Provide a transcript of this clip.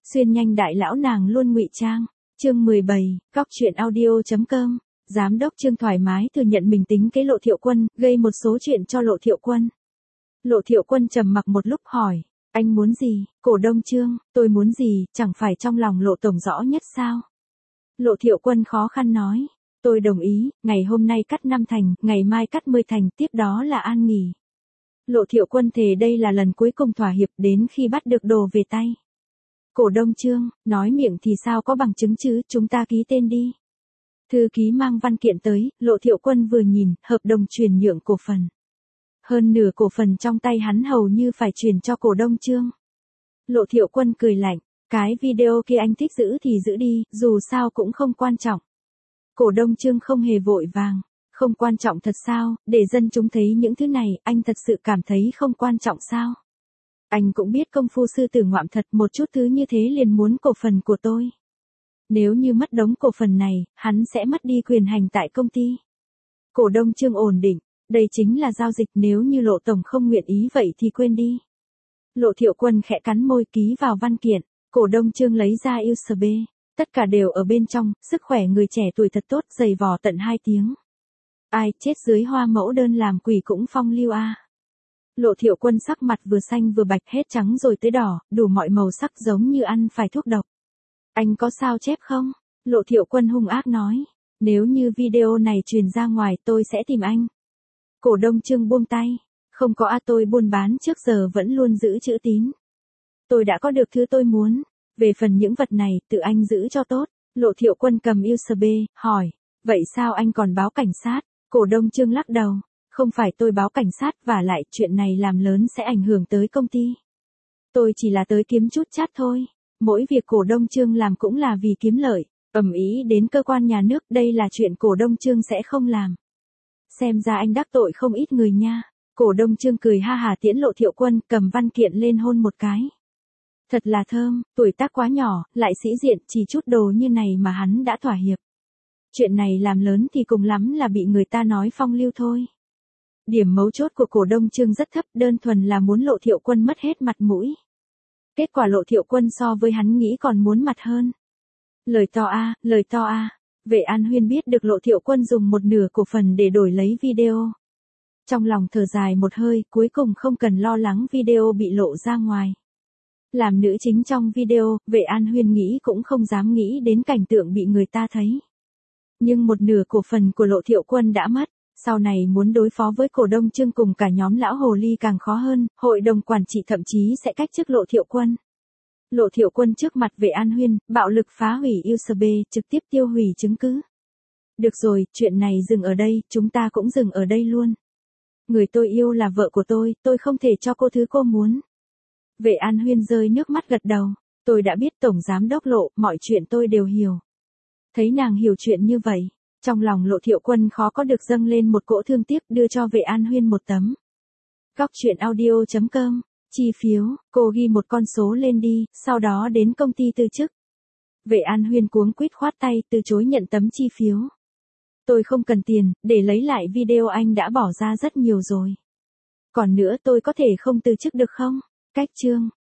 Xuyên nhanh đại lão nàng luôn ngụy trang. Chương 17, Góc truyện audio.com. Giám đốc Trương thoải mái thừa nhận mình tính kế Lộ Thiệu Quân, gây một số chuyện cho Lộ Thiệu Quân. Lộ Thiệu Quân trầm mặc một lúc hỏi, anh muốn gì? Cổ đông Trương, tôi muốn gì, chẳng phải trong lòng Lộ tổng rõ nhất sao? Lộ Thiệu Quân khó khăn nói, tôi đồng ý, ngày hôm nay cắt 5 thành, ngày mai cắt 10 thành, tiếp đó là an nghỉ. Lộ Thiệu Quân thề đây là lần cuối cùng thỏa hiệp đến khi bắt được đồ về tay. Cổ đông Trương, nói miệng thì sao có bằng chứng chứ, chúng ta ký tên đi. Thư ký mang văn kiện tới, Lộ Thiệu Quân vừa nhìn, hợp đồng chuyển nhượng cổ phần. Hơn nửa cổ phần trong tay hắn hầu như phải chuyển cho cổ đông Trương. Lộ Thiệu Quân cười lạnh, cái video kia anh thích giữ thì giữ đi, dù sao cũng không quan trọng. Cổ đông Trương không hề vội vàng, không quan trọng thật sao, để dân chúng thấy những thứ này, anh thật sự cảm thấy không quan trọng sao? Anh cũng biết công phu sư tử ngoạm thật, một chút thứ như thế liền muốn cổ phần của tôi. Nếu như mất đống cổ phần này, hắn sẽ mất đi quyền hành tại công ty. Cổ đông Trương ổn định, đây chính là giao dịch, nếu như Lộ tổng không nguyện ý vậy thì quên đi. Lộ Thiệu Quân khẽ cắn môi ký vào văn kiện, cổ đông Trương lấy ra USB, tất cả đều ở bên trong, sức khỏe người trẻ tuổi thật tốt, giày vò tận 2 tiếng. Ai chết dưới hoa mẫu đơn làm quỷ cũng phong lưu a. Lộ Thiệu Quân sắc mặt vừa xanh vừa bạch, hết trắng rồi tới đỏ, đủ mọi màu sắc giống như ăn phải thuốc độc. Anh có sao chép không? Lộ Thiệu Quân hung ác nói, nếu như video này truyền ra ngoài tôi sẽ tìm anh. Cổ đông Trương buông tay, không có tôi buôn bán trước giờ vẫn luôn giữ chữ tín. Tôi đã có được thứ tôi muốn, về phần những vật này tự anh giữ cho tốt. Lộ Thiệu Quân cầm USB, hỏi, vậy sao anh còn báo cảnh sát? Cổ đông Trương lắc đầu, không phải tôi báo cảnh sát, và lại chuyện này làm lớn sẽ ảnh hưởng tới công ty. Tôi chỉ là tới kiếm chút chát thôi. Mỗi việc cổ đông Trương làm cũng là vì kiếm lợi, ầm ĩ đến cơ quan nhà nước, đây là chuyện cổ đông Trương sẽ không làm. Xem ra anh đắc tội không ít người nha. Cổ đông Trương cười ha hà tiễn Lộ Thiệu Quân, cầm văn kiện lên hôn một cái. Thật là thơm, tuổi tác quá nhỏ, lại sĩ diện, chỉ chút đồ như này mà hắn đã thỏa hiệp. Chuyện này làm lớn thì cùng lắm là bị người ta nói phong lưu thôi. Điểm mấu chốt của cổ đông Trương rất thấp, đơn thuần là muốn Lộ Thiệu Quân mất hết mặt mũi. Kết quả Lộ Thiệu Quân so với hắn nghĩ còn muốn mặt hơn. Lời to a, lời to a. Vệ An Huyên biết được Lộ Thiệu Quân dùng một nửa cổ phần để đổi lấy video. Trong lòng thở dài một hơi, cuối cùng không cần lo lắng video bị lộ ra ngoài. Làm nữ chính trong video, Vệ An Huyên nghĩ cũng không dám nghĩ đến cảnh tượng bị người ta thấy. Nhưng một nửa cổ phần của Lộ Thiệu Quân đã mất, sau này muốn đối phó với cổ đông Trương cùng cả nhóm lão hồ ly càng khó hơn, hội đồng quản trị thậm chí sẽ cách chức Lộ Thiệu Quân. Lộ Thiệu Quân trước mặt Vệ An Huyên, bạo lực phá hủy USB, trực tiếp tiêu hủy chứng cứ. Được rồi, chuyện này dừng ở đây, chúng ta cũng dừng ở đây luôn. Người tôi yêu là vợ của tôi không thể cho cô thứ cô muốn. Vệ An Huyên rơi nước mắt gật đầu, tôi đã biết tổng giám đốc Lộ, mọi chuyện tôi đều hiểu. Thấy nàng hiểu chuyện như vậy, trong lòng Lộ Thiệu Quân khó có được dâng lên một cỗ thương tiếc, đưa cho Vệ An Huyên một tấm. Góc truyện audio.com, chi phiếu, cô ghi một con số lên đi, sau đó đến công ty từ chức. Vệ An Huyên cuống quýt khoát tay, từ chối nhận tấm chi phiếu. Tôi không cần tiền, để lấy lại video anh đã bỏ ra rất nhiều rồi. Còn nữa tôi có thể không từ chức được không? Cách chương.